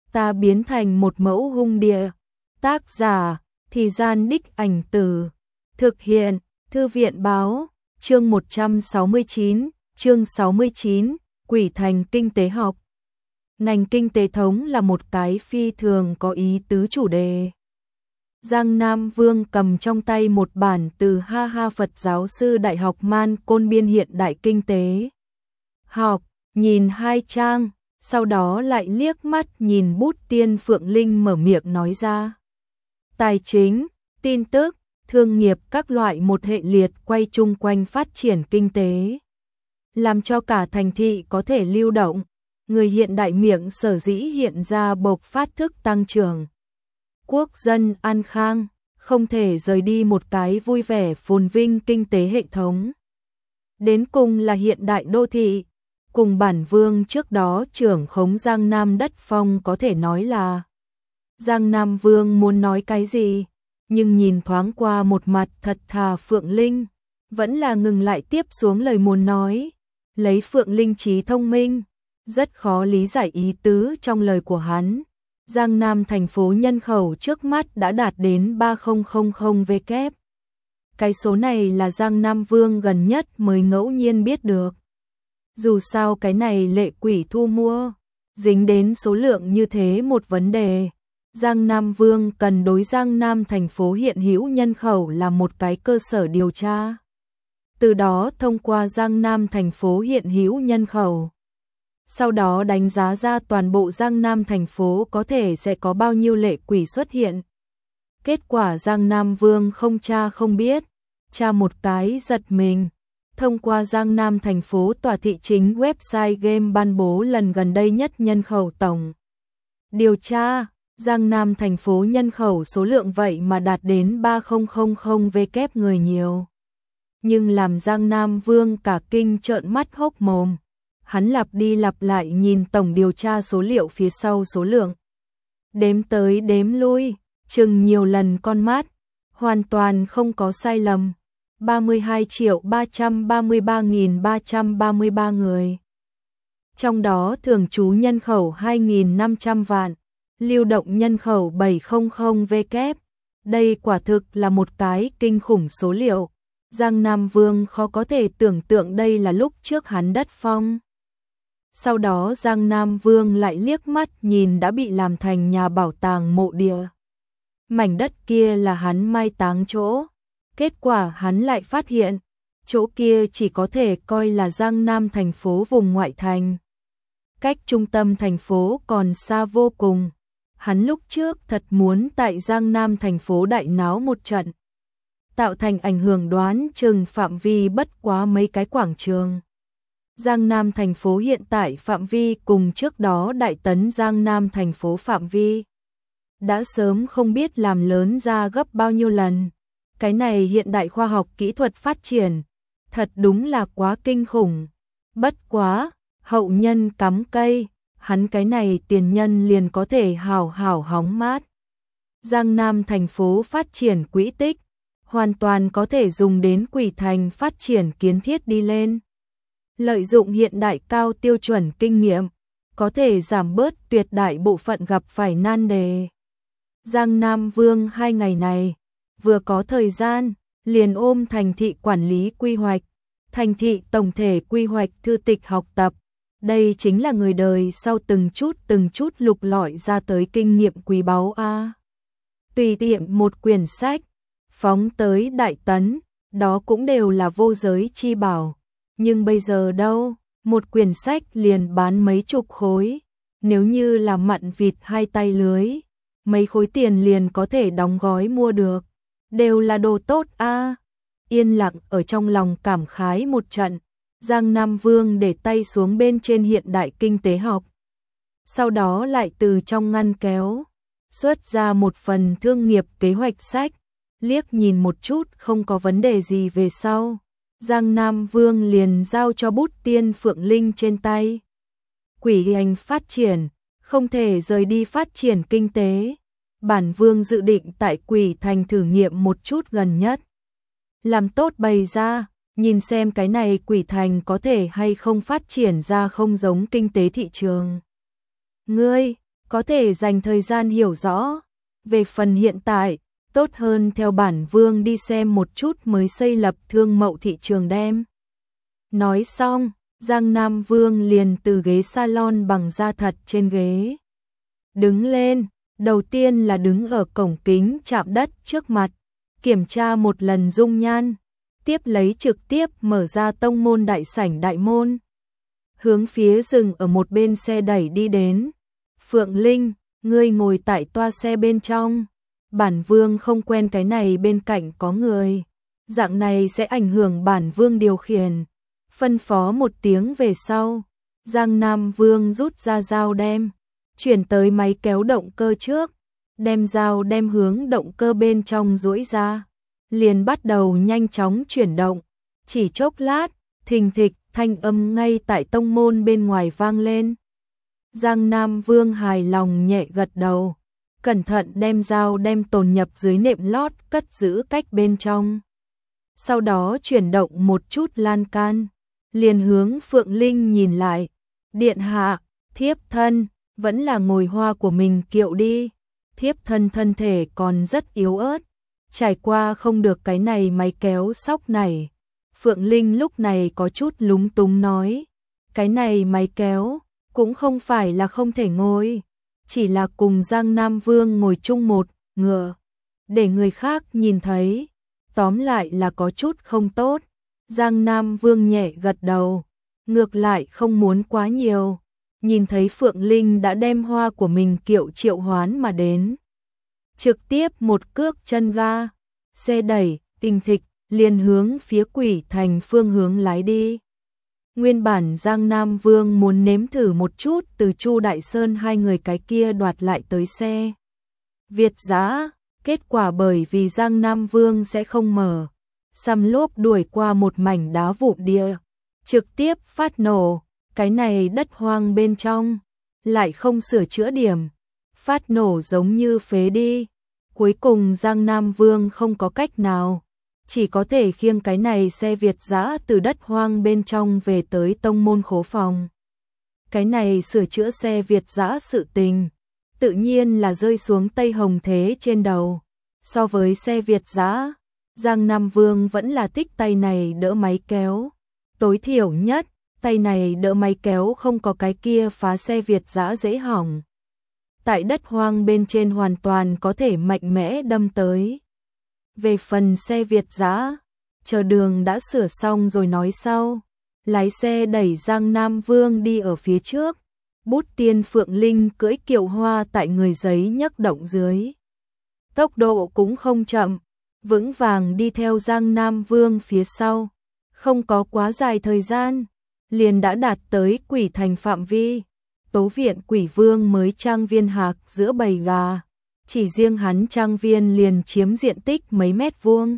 ta biến thành một mẫu hung địa. Tác giả, Thì Gian Đích Ảnh Từ. Thực hiện, Thư viện báo, chương 169, chương 69, Quỷ Thành Kinh tế học. Ngành kinh tế thống là một cái phi thường có ý tứ chủ đề. Giang Nam Vương cầm trong tay một bản từ Ha Ha Phật giáo sư Đại học Man Côn biên hiện đại kinh tế học, nhìn 2 trang, sau đó lại liếc mắt nhìn bút Tiên Phượng Linh mở miệng nói ra. Tài chính, tin tức, thương nghiệp các loại một hệ liệt quay chung quanh phát triển kinh tế. Làm cho cả thành thị có thể lưu động, người hiện đại miệng sở dĩ hiện ra bộc phát thức tăng trưởng. Quốc dân an khang, không thể rời đi một cái vui vẻ phồn vinh kinh tế hệ thống. Đến cùng là hiện đại đô thị, cùng bản vương trước đó trưởng khống Giang Nam đất phong có thể nói là. Giang Nam Vương muốn nói cái gì, nhưng nhìn thoáng qua một mặt thật thà Phượng Linh, vẫn là ngừng lại tiếp xuống lời muốn nói. Lấy Phượng Linh trí thông minh, rất khó lý giải ý tứ trong lời của hắn. Giang Nam thành phố nhân khẩu trước mắt đã đạt đến 3000 vk. Cái số này là Giang Nam Vương gần nhất mới ngẫu nhiên biết được. Dù sao cái này lệ quỷ thu mua, dính đến số lượng như thế một vấn đề. Giang Nam Vương cần đối Giang Nam thành phố hiện hữu nhân khẩu là một cái cơ sở điều tra. Từ đó thông qua Giang Nam thành phố hiện hữu nhân khẩu. Sau đó đánh giá ra toàn bộ Giang Nam thành phố có thể sẽ có bao nhiêu lệ quỷ xuất hiện. Kết quả Giang Nam Vương không tra không biết, tra một cái giật mình. Thông qua Giang Nam thành phố tòa thị chính website game ban bố lần gần đây nhất nhân khẩu tổng. Điều tra, Giang Nam thành phố nhân khẩu số lượng vậy mà đạt đến 3000 vk người nhiều. Nhưng làm Giang Nam Vương cả kinh trợn mắt hốc mồm. Hắn lặp đi lặp lại nhìn tổng điều tra số liệu phía sau số lượng. Đếm tới đếm lui, chừng nhiều lần con mắt, hoàn toàn không có sai lầm. 32.333.333 người. Trong đó thường trú nhân khẩu 2.500 vạn, lưu động nhân khẩu 700 vk. Đây quả thực là một cái kinh khủng số liệu. Giang Nam Vương khó có thể tưởng tượng đây là lúc trước hắn đất phong. Sau đó Giang Nam Vương lại liếc mắt nhìn đã bị làm thành nhà bảo tàng mộ địa. Mảnh đất kia là hắn mai táng chỗ. Kết quả hắn lại phát hiện, chỗ kia chỉ có thể coi là Giang Nam thành phố vùng ngoại thành. Cách trung tâm thành phố còn xa vô cùng. Hắn lúc trước thật muốn tại Giang Nam thành phố đại náo một trận. Tạo thành ảnh hưởng đoán chừng phạm vi bất quá mấy cái quảng trường. Giang Nam thành phố hiện tại phạm vi cùng trước đó đại tấn Giang Nam thành phố phạm vi. Đã sớm không biết làm lớn ra gấp bao nhiêu lần. Cái này hiện đại khoa học kỹ thuật phát triển, thật đúng là quá kinh khủng. Bất quá, hậu nhân cắm cây, hắn cái này tiền nhân liền có thể hào hào hóng mát. Giang Nam thành phố phát triển quỹ tích, hoàn toàn có thể dùng đến Quỷ Thành phát triển kiến thiết đi lên. Lợi dụng hiện đại cao tiêu chuẩn kinh nghiệm, có thể giảm bớt tuyệt đại bộ phận gặp phải nan đề. Giang Nam Vương 2 ngày này, vừa có thời gian, liền ôm thành thị quản lý quy hoạch, thành thị tổng thể quy hoạch thư tịch học tập. Đây chính là người đời sau từng chút lục lọi ra tới kinh nghiệm quý báu a. Tùy tiện một quyển sách, phóng tới đại tấn, đó cũng đều là vô giới chi bảo. Nhưng bây giờ đâu, một quyển sách liền bán mấy chục khối. Nếu như là mặn vịt 2 tay lưới, mấy khối tiền liền có thể đóng gói mua được. Đều là đồ tốt a. Yên lặng ở trong lòng cảm khái một trận, Giang Nam Vương để tay xuống bên trên hiện đại kinh tế học. Sau đó lại từ trong ngăn kéo, xuất ra một phần thương nghiệp kế hoạch sách, liếc nhìn một chút không có vấn đề gì về sau. Giang Nam Vương liền giao cho bút Tiên Phượng Linh trên tay. Quỷ hành phát triển, không thể rời đi phát triển kinh tế. Bản vương dự định tại Quỷ Thành thử nghiệm một chút gần nhất. Làm tốt bày ra, nhìn xem cái này Quỷ Thành có thể hay không phát triển ra không giống kinh tế thị trường. Ngươi, có thể dành thời gian hiểu rõ. Về phần hiện tại, tốt hơn theo bản vương đi xem một chút mới xây lập thương mậu thị trường đem. Nói xong, Giang Nam Vương liền từ ghế salon bằng da thật trên ghế đứng lên, đầu tiên là đứng ở cổng kính chạm đất trước mặt, kiểm tra một lần dung nhan, tiếp lấy trực tiếp mở ra tông môn đại sảnh đại môn, hướng phía rừng ở một bên xe đẩy đi đến. Phượng Linh, ngươi ngồi tại toa xe bên trong, bản vương không quen cái này bên cạnh có người, dạng này sẽ ảnh hưởng bản vương điều khiển. Phân phó một tiếng về sau, Giang Nam Vương rút ra dao đem, chuyển tới máy kéo động cơ trước, đem dao đem hướng động cơ bên trong duỗi ra, liền bắt đầu nhanh chóng chuyển động. Chỉ chốc lát, thình thịch thanh âm ngay tại tông môn bên ngoài vang lên. Giang Nam Vương hài lòng nhẹ gật đầu, cẩn thận đem dao đem tồn nhập dưới nệm lót cất giữ cách bên trong. Sau đó chuyển động một chút lan can, liền hướng Phượng Linh nhìn lại. Điện hạ, thiếp thân, vẫn là ngồi hoa của mình kiệu đi. Thiếp thân thân thể còn rất yếu ớt, trải qua không được cái này máy kéo sóc này. Phượng Linh lúc này có chút lúng túng nói, cái này máy kéo cũng không phải là không thể ngồi, chỉ là cùng Giang Nam Vương ngồi chung một ngựa, để người khác nhìn thấy, tóm lại là có chút không tốt. Giang Nam Vương nhẹ gật đầu, ngược lại không muốn quá nhiều, nhìn thấy Phượng Linh đã đem hoa của mình kiệu triệu hoán mà đến. Trực tiếp một cước chân ga, xe đẩy, tinh thịch, liền hướng phía Quỷ Thành phương hướng lái đi. Nguyên bản Giang Nam Vương muốn nếm thử một chút từ Chu Đại Sơn hai người cái kia đoạt lại tới xe Việt giã, kết quả bởi vì Giang Nam Vương sẽ không mở, xăm lốp đuổi qua một mảnh đá vụn địa, trực tiếp phát nổ, cái này đất hoang bên trong, lại không sửa chữa điểm, phát nổ giống như phế đi. Cuối cùng Giang Nam Vương không có cách nào, chỉ có thể khiêng cái này xe Việt giã từ đất hoang bên trong về tới tông môn khố phòng. Cái này sửa chữa xe Việt giã sự tình, tự nhiên là rơi xuống Tây Hồng Thế trên đầu. So với xe Việt giã, Giang Nam Vương vẫn là thích tay này đỡ máy kéo. Tối thiểu nhất, tay này đỡ máy kéo không có cái kia phá xe Việt giã dễ hỏng. Tại đất hoang bên trên hoàn toàn có thể mạnh mẽ đâm tới. Về phần xe Việt giã, chờ đường đã sửa xong rồi nói sau. Lái xe đẩy Giang Nam Vương đi ở phía trước. Bút tiên Phượng Linh cưỡi kiệu hoa tại người giấy nhấc động dưới. Tốc độ cũng không chậm, vững vàng đi theo Giang Nam Vương phía sau. Không có quá dài thời gian, liền đã đạt tới Quỷ Thành phạm vi. Tố viện Quỷ Vương mới trang viên hạc giữa bầy gà, chỉ riêng hắn trang viên liền chiếm diện tích mấy mét vuông.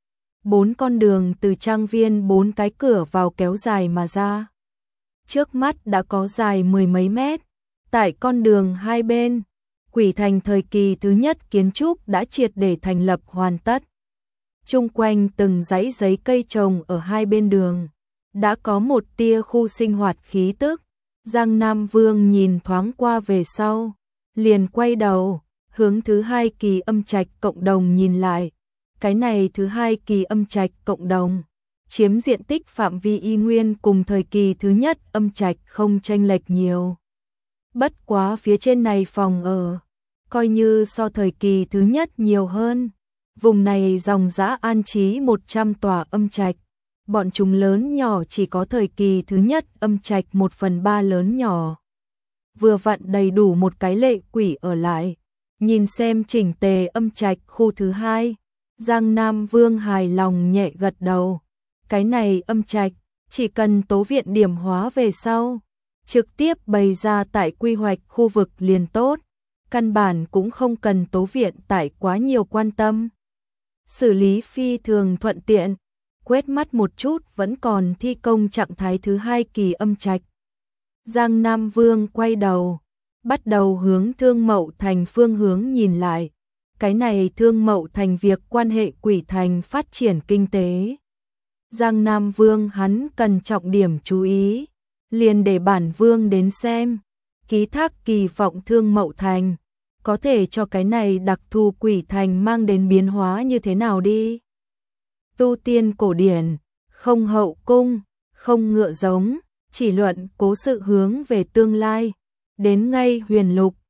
4 con đường từ trang viên 4 cái cửa vào kéo dài mà ra. Trước mắt đã có dài 10 mấy mét. Tại con đường hai bên, Quỷ Thành thời kỳ thứ nhất kiến trúc đã triệt để thành lập hoàn tất. Chung quanh từng dãy giấy cây trồng ở hai bên đường, đã có một tia khu sinh hoạt khí tức. Giang Nam Vương nhìn thoáng qua về sau, liền quay đầu, hướng thứ hai kỳ âm trạch cộng đồng nhìn lại. Cái này thứ hai kỳ âm trạch cộng đồng, chiếm diện tích phạm vi y nguyên cùng thời kỳ thứ nhất âm trạch không chênh lệch nhiều. Bất quá phía trên này phòng ở, coi như so thời kỳ thứ nhất nhiều hơn. Vùng này dòng dã an trí 100 tòa âm trạch. Bọn chúng lớn nhỏ chỉ có thời kỳ thứ nhất âm trạch 1/3 lớn nhỏ. Vừa vặn đầy đủ một cái lệ quỷ ở lại. Nhìn xem chỉnh tề âm trạch khu thứ hai, Giang Nam Vương hài lòng nhẹ gật đầu. Cái này âm trạch, chỉ cần tố viện điểm hóa về sau, trực tiếp bày ra tại quy hoạch khu vực liền tốt. Căn bản cũng không cần tố viện tại quá nhiều quan tâm. Xử lý phi thường thuận tiện. Quét mắt một chút vẫn còn thi công trạng thái thứ hai kỳ âm trạch. Giang Nam Vương quay đầu, bắt đầu hướng Thương Mậu Thành phương hướng nhìn lại. Cái này Thương Mậu Thành việc quan hệ Quỷ Thành phát triển kinh tế. Giang Nam Vương hắn cần trọng điểm chú ý, liền để bản vương đến xem. ký thác kỳ vọng Thương Mậu Thành, có thể cho cái này đặc thù quỷ thành mang đến biến hóa như thế nào đi. Tu tiên cổ điển, không hậu cung, không ngựa giống, chỉ luận cố sự hướng về tương lai, đến ngay huyền lục,